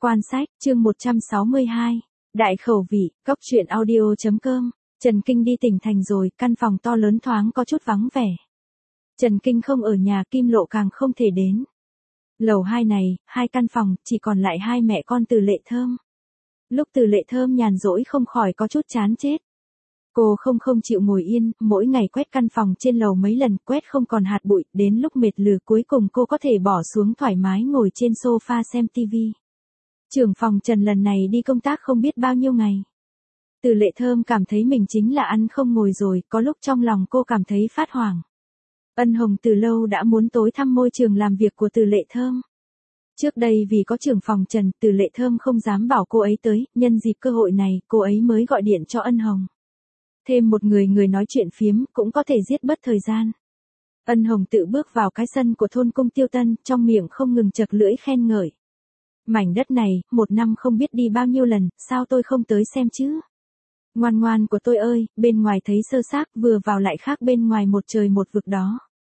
Quan sách, chương 162. Đại khẩu vị, cóc truyện audio.com. Trần Kinh đi tỉnh thành rồi, căn phòng to lớn thoáng có chút vắng vẻ. Trần Kinh không ở nhà, Kim Lộ càng không thể đến. Lầu 2 này, 2 căn phòng, chỉ còn lại hai mẹ con Từ Lệ Thơm. Lúc Từ Lệ Thơm nhàn rỗi không khỏi có chút chán chết. Cô không chịu ngồi yên, mỗi ngày quét căn phòng trên lầu mấy lần, quét không còn hạt bụi, đến lúc mệt lử cuối cùng cô có thể bỏ xuống thoải mái ngồi trên sofa xem tivi. Trưởng phòng Trần lần này đi công tác không biết bao nhiêu ngày. Từ Lệ Thơm cảm thấy mình chính là ăn không ngồi rồi, có lúc trong lòng cô cảm thấy phát hoảng. Ân Hồng từ lâu đã muốn tối thăm môi trường làm việc của Từ Lệ Thơm. Trước đây vì có trưởng phòng Trần, Từ Lệ Thơm không dám bảo cô ấy tới, nhân dịp cơ hội này, cô ấy mới gọi điện cho Ân Hồng. Thêm một người nói chuyện phiếm, cũng có thể giết bớt thời gian. Ân Hồng tự bước vào cái sân của thôn Cung Tiêu Tân, trong miệng không ngừng chật lưỡi khen ngợi. Mảnh đất này, một năm không biết đi bao nhiêu lần, sao tôi không tới xem chứ? Ngoan ngoan của tôi ơi, bên ngoài thấy sơ xác, vừa vào lại khác bên ngoài một trời một vực đó.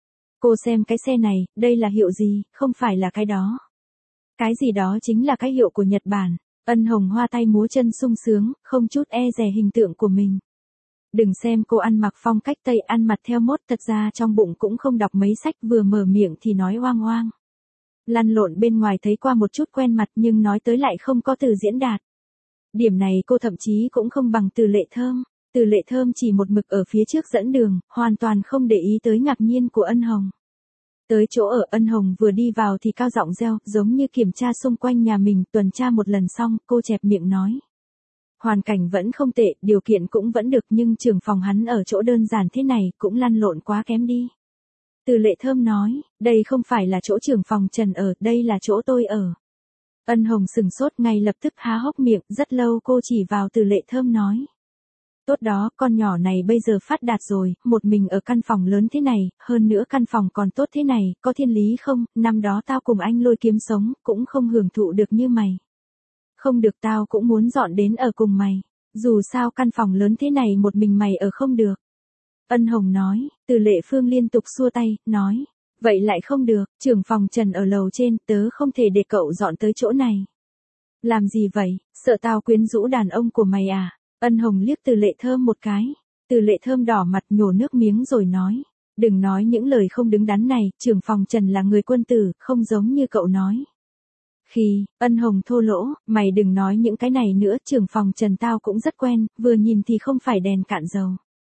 Cô xem cái xe này, đây là hiệu gì, không phải là cái đó. Cái gì đó chính là cái hiệu của Nhật Bản. Ân Hồng hoa tay múa chân sung sướng, không chút e dè hình tượng của mình. Đừng xem cô ăn mặc phong cách Tây, ăn mặc theo mốt, thật ra trong bụng cũng không đọc mấy sách, vừa mở miệng thì nói oang oang. Lăn lộn bên ngoài thấy qua một chút quen mặt nhưng nói tới lại không có từ diễn đạt. Điểm này cô thậm chí cũng không bằng Từ Lệ Thơm. Từ Lệ Thơm chỉ một mực ở phía trước dẫn đường, hoàn toàn không để ý tới ngạc nhiên của Ân Hồng. Tới chỗ ở, Ân Hồng vừa đi vào thì cao giọng reo, giống như kiểm tra xung quanh nhà mình, tuần tra một lần xong, cô chẹp miệng nói. Hoàn cảnh vẫn không tệ, điều kiện cũng vẫn được, nhưng trưởng phòng hắn ở chỗ đơn giản thế này, cũng lăn lộn quá kém đi. Từ Lệ Thơm nói, đây không phải là chỗ trưởng phòng Trần ở, đây là chỗ tôi ở. Ân Hồng sừng sốt, ngay lập tức há hốc miệng, rất lâu cô chỉ vào Từ Lệ Thơm nói. Tốt đó, con nhỏ này bây giờ phát đạt rồi, một mình ở căn phòng lớn thế này, hơn nữa căn phòng còn tốt thế này, có thiên lý không, năm đó tao cùng anh lôi kiếm sống, cũng không hưởng thụ được như mày. Không được, tao cũng muốn dọn đến ở cùng mày, dù sao căn phòng lớn thế này một mình mày ở không được. Ân Hồng nói, Từ Lệ Phương liên tục xua tay, nói, vậy lại không được, trưởng phòng Trần ở lầu trên, tớ không thể để cậu dọn tới chỗ này. Làm gì vậy, sợ tao quyến rũ đàn ông của mày à? Ân Hồng liếc Từ Lệ Thơm một cái, Từ Lệ Thơm đỏ mặt nhổ nước miếng rồi nói, đừng nói những lời không đứng đắn này, trưởng phòng Trần là người quân tử, không giống như cậu nói. Khi, Ân Hồng thô lỗ, mày đừng nói những cái này nữa, trưởng phòng Trần tao cũng rất quen, vừa nhìn thì không phải đèn cạn dầu.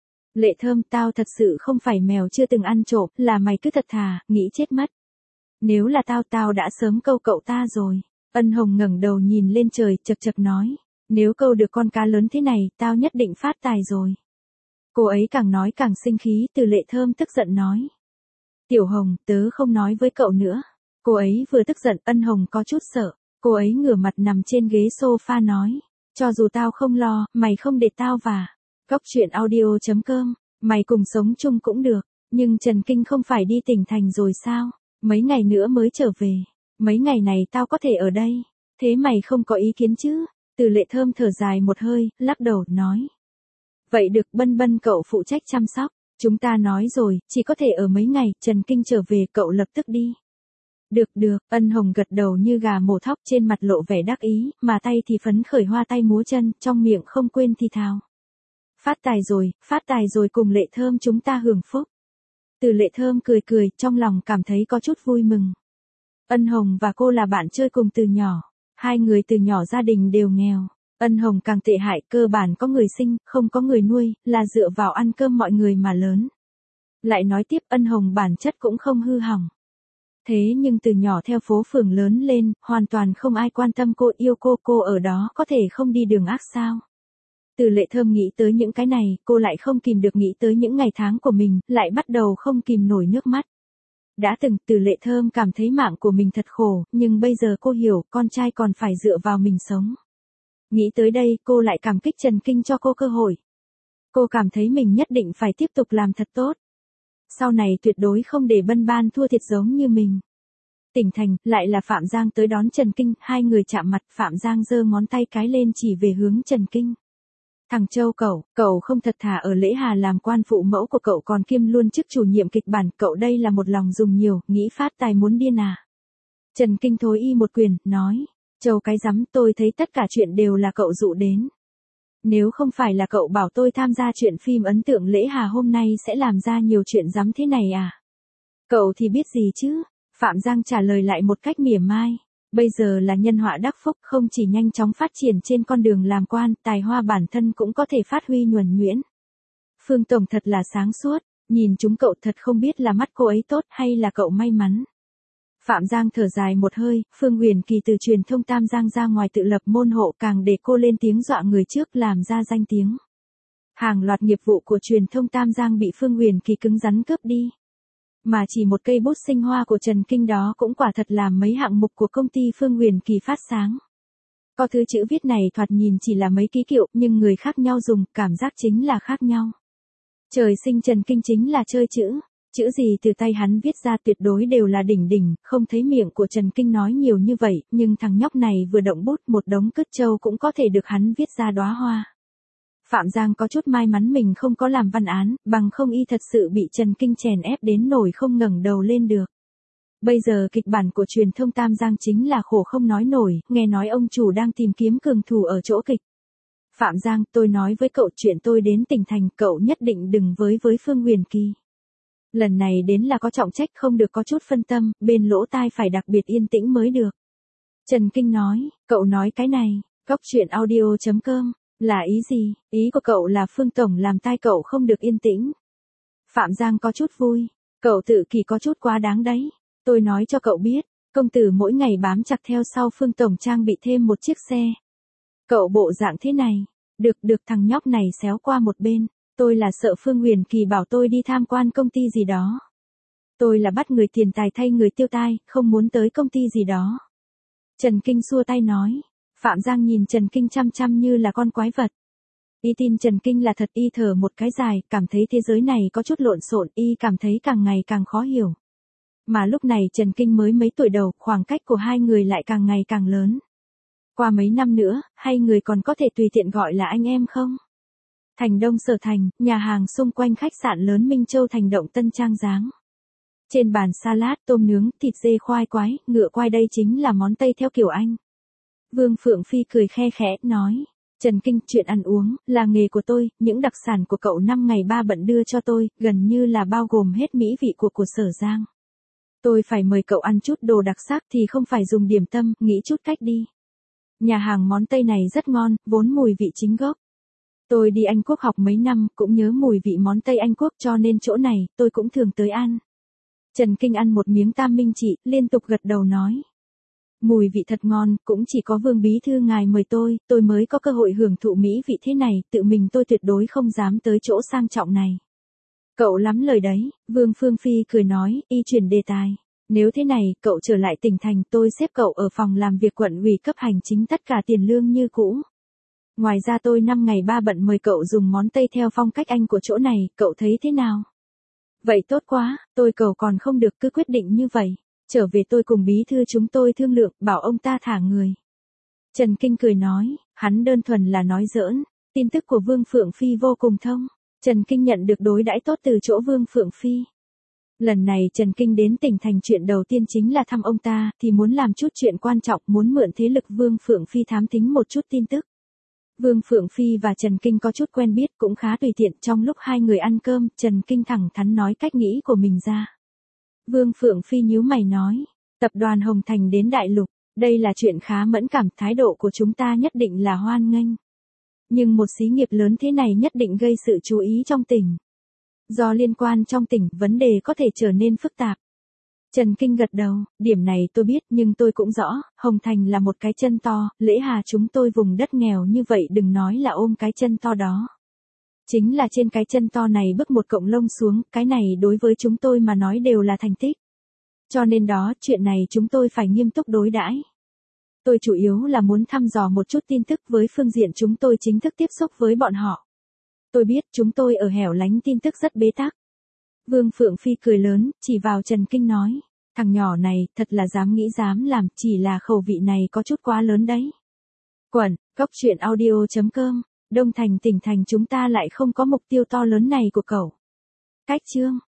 Lệ Thơm, tao thật sự không phải mèo chưa từng ăn trộm, là mày cứ thật thà, nghĩ chết mất. Nếu là tao đã sớm câu cậu ta rồi. Ân Hồng ngẩng đầu nhìn lên trời, chật chật nói, nếu câu được con cá lớn thế này, tao nhất định phát tài rồi. Cô ấy càng nói càng sinh khí, Từ Lệ Thơm tức giận nói. Tiểu Hồng, tớ không nói với cậu nữa. Cô ấy vừa tức giận, Ân Hồng có chút sợ, cô ấy ngửa mặt nằm trên ghế sofa nói, cho dù tao không lo, mày không để tao vả. Cóc truyện audio.com, mày cùng sống chung cũng được, nhưng Trần Kinh không phải đi tỉnh thành rồi sao, mấy ngày nữa mới trở về, mấy ngày này tao có thể ở đây, thế mày không có ý kiến chứ? Từ Lệ Thơm thở dài một hơi, lắc đầu, nói. Vậy được, Bân Bân cậu phụ trách chăm sóc, chúng ta nói rồi, chỉ có thể ở mấy ngày, Trần Kinh trở về cậu lập tức đi. Được, Ân Hồng gật đầu như gà mổ thóc, trên mặt lộ vẻ đắc ý, mà tay thì phấn khởi hoa tay múa chân, trong miệng không quên thì thào. Phát tài rồi cùng Lệ Thơm chúng ta hưởng phúc. Từ Lệ Thơm cười, trong lòng cảm thấy có chút vui mừng. Ân Hồng và cô là bạn chơi cùng từ nhỏ, hai người từ nhỏ gia đình đều nghèo. Ân Hồng càng tệ hại, cơ bản có người sinh, không có người nuôi, là dựa vào ăn cơm mọi người mà lớn. Lại nói tiếp, Ân Hồng bản chất cũng không hư hỏng. Thế nhưng từ nhỏ theo phố phường lớn lên, hoàn toàn không ai quan tâm cô, yêu cô ở đó có thể không đi đường ác sao? Từ Lệ Thơm nghĩ tới những cái này, cô lại không kìm được nghĩ tới những ngày tháng của mình, lại bắt đầu không kìm nổi nước mắt. Đã từng, Từ Lệ Thơm cảm thấy mạng của mình thật khổ, nhưng bây giờ cô hiểu, con trai còn phải dựa vào mình sống. Nghĩ tới đây, cô lại cảm kích Trần Kinh cho cô cơ hội. Cô cảm thấy mình nhất định phải tiếp tục làm thật tốt. Sau này tuyệt đối không để Bân Ban thua thiệt giống như mình. Tỉnh thành, lại là Phạm Giang tới đón Trần Kinh, hai người chạm mặt, Phạm Giang giơ ngón tay cái lên chỉ về hướng Trần Kinh. Thằng Châu cậu không thật thà ở Lễ Hà làm quan phụ mẫu của cậu còn kiêm luôn chức chủ nhiệm kịch bản, cậu đây là một lòng dùng nhiều, nghĩ phát tài muốn điên à. Trần Kinh thối y một quyền, nói, Châu cái rắm, tôi thấy tất cả chuyện đều là cậu dụ đến. Nếu không phải là cậu bảo tôi tham gia chuyện phim ấn tượng Lễ Hà hôm nay sẽ làm ra nhiều chuyện rắm thế này à? Cậu thì biết gì chứ? Phạm Giang trả lời lại một cách mỉa mai. Bây giờ là nhân họa đắc phúc, không chỉ nhanh chóng phát triển trên con đường làm quan, tài hoa bản thân cũng có thể phát huy nhuần nhuyễn. Phương Tổng thật là sáng suốt, nhìn chúng cậu thật không biết là mắt cô ấy tốt hay là cậu may mắn. Phạm Giang thở dài một hơi, Phương Huyền Kỳ từ truyền thông Tam Giang ra ngoài tự lập môn hộ càng để cô lên tiếng dọa người trước làm ra danh tiếng. Hàng loạt nghiệp vụ của truyền thông Tam Giang bị Phương Huyền Kỳ cứng rắn cướp đi. Mà chỉ một cây bút sinh hoa của Trần Kinh đó cũng quả thật làm mấy hạng mục của công ty Phương Huyền Kỳ phát sáng. Có thứ chữ viết này thoạt nhìn chỉ là mấy ký hiệu nhưng người khác nhau dùng, cảm giác chính là khác nhau. Trời sinh Trần Kinh chính là chơi chữ. Chữ gì từ tay hắn viết ra tuyệt đối đều là đỉnh đỉnh, không thấy miệng của Trần Kinh nói nhiều như vậy, nhưng thằng nhóc này vừa động bút một đống cứt trâu cũng có thể được hắn viết ra đóa hoa. Phạm Giang có chút may mắn mình không có làm văn án, bằng không y thật sự bị Trần Kinh chèn ép đến nổi không ngẩng đầu lên được. Bây giờ kịch bản của truyền thông Tam Giang chính là khổ không nói nổi, nghe nói ông chủ đang tìm kiếm cường thủ ở chỗ kịch. Phạm Giang, tôi nói với cậu chuyện tôi đến tỉnh thành, cậu nhất định đừng với Phương Huyền Kỳ. Lần này đến là có trọng trách, không được có chút phân tâm, bên lỗ tai phải đặc biệt yên tĩnh mới được. Trần Kinh nói, cậu nói cái này, góc chuyện audio.com, là ý gì? Ý của cậu là Phương Tổng làm tai cậu không được yên tĩnh. Phạm Giang có chút vui, cậu tự kỷ có chút quá đáng đấy. Tôi nói cho cậu biết, công tử mỗi ngày bám chặt theo sau Phương Tổng trang bị thêm một chiếc xe. Cậu bộ dạng thế này, được thằng nhóc này xéo qua một bên. Tôi là sợ Phương Huyền Kỳ bảo tôi đi tham quan công ty gì đó. Tôi là bắt người tiền tài thay người tiêu tai, không muốn tới công ty gì đó. Trần Kinh xua tay nói. Phạm Giang nhìn Trần Kinh chăm chăm như là con quái vật. Y tin Trần Kinh là thật, y thở một cái dài, cảm thấy thế giới này có chút lộn xộn, y cảm thấy càng ngày càng khó hiểu. Mà lúc này Trần Kinh mới mấy tuổi đầu, khoảng cách của hai người lại càng ngày càng lớn. Qua mấy năm nữa, hai người còn có thể tùy tiện gọi là anh em không? Thành Đông Sở Thành, nhà hàng xung quanh khách sạn lớn Minh Châu Thành Động Tân trang dáng. Trên bàn salad, tôm nướng, thịt dê khoai quái, ngựa quai, đây chính là món Tây theo kiểu Anh. Vương Phượng Phi cười khe khẽ, nói. Trần Kinh, chuyện ăn uống, là nghề của tôi, những đặc sản của cậu 5 ngày 3 bận đưa cho tôi, gần như là bao gồm hết mỹ vị của Sở Giang. Tôi phải mời cậu ăn chút đồ đặc sắc thì không phải dùng điểm tâm, nghĩ chút cách đi. Nhà hàng món Tây này rất ngon, vốn mùi vị chính gốc. Tôi đi Anh Quốc học mấy năm, cũng nhớ mùi vị món Tây Anh Quốc cho nên chỗ này, tôi cũng thường tới ăn. Trần Kinh ăn một miếng tam minh trị, liên tục gật đầu nói. Mùi vị thật ngon, cũng chỉ có Vương Bí Thư ngài mời tôi mới có cơ hội hưởng thụ mỹ vị thế này, tự mình tôi tuyệt đối không dám tới chỗ sang trọng này. Cậu lắm lời đấy, Vương Phương Phi cười nói, y chuyển đề tài. Nếu thế này, cậu trở lại tỉnh thành, tôi xếp cậu ở phòng làm việc quận ủy cấp hành chính, tất cả tiền lương như cũ. Ngoài ra tôi 5 ngày 3 bận mời cậu dùng món Tây theo phong cách Anh của chỗ này, cậu thấy thế nào? Vậy tốt quá, cậu còn không được cứ quyết định như vậy. Trở về tôi cùng bí thư chúng tôi thương lượng, bảo ông ta thả người. Trần Kinh cười nói, hắn đơn thuần là nói giỡn, tin tức của Vương Phượng Phi vô cùng thông. Trần Kinh nhận được đối đãi tốt từ chỗ Vương Phượng Phi. Lần này Trần Kinh đến tỉnh thành, chuyện đầu tiên chính là thăm ông ta, thì muốn làm chút chuyện quan trọng, muốn mượn thế lực Vương Phượng Phi thám thính một chút tin tức. Vương Phượng Phi và Trần Kinh có chút quen biết, cũng khá tùy tiện, trong lúc hai người ăn cơm, Trần Kinh thẳng thắn nói cách nghĩ của mình ra. Vương Phượng Phi nhíu mày nói, tập đoàn Hồng Thành đến Đại Lục, đây là chuyện khá mẫn cảm, thái độ của chúng ta nhất định là hoan nghênh. Nhưng một xí nghiệp lớn thế này nhất định gây sự chú ý trong tỉnh. Do liên quan trong tỉnh, vấn đề có thể trở nên phức tạp. Trần Kinh gật đầu, điểm này tôi biết, nhưng tôi cũng rõ, Hồng Thành là một cái chân to, Lễ Hà chúng tôi vùng đất nghèo như vậy đừng nói là ôm cái chân to đó. Chính là trên cái chân to này bước một cọng lông xuống, cái này đối với chúng tôi mà nói đều là thành tích. Cho nên đó, chuyện này chúng tôi phải nghiêm túc đối đãi. Tôi chủ yếu là muốn thăm dò một chút tin tức với phương diện chúng tôi chính thức tiếp xúc với bọn họ. Tôi biết chúng tôi ở hẻo lánh tin tức rất bế tắc. Vương Phượng Phi cười lớn, chỉ vào Trần Kinh nói, thằng nhỏ này, thật là dám nghĩ dám làm, chỉ là khẩu vị này có chút quá lớn đấy. Quẩn, góc chuyện audio.com, Đông Thành tỉnh thành chúng ta lại không có mục tiêu to lớn này của cậu. Cách chương.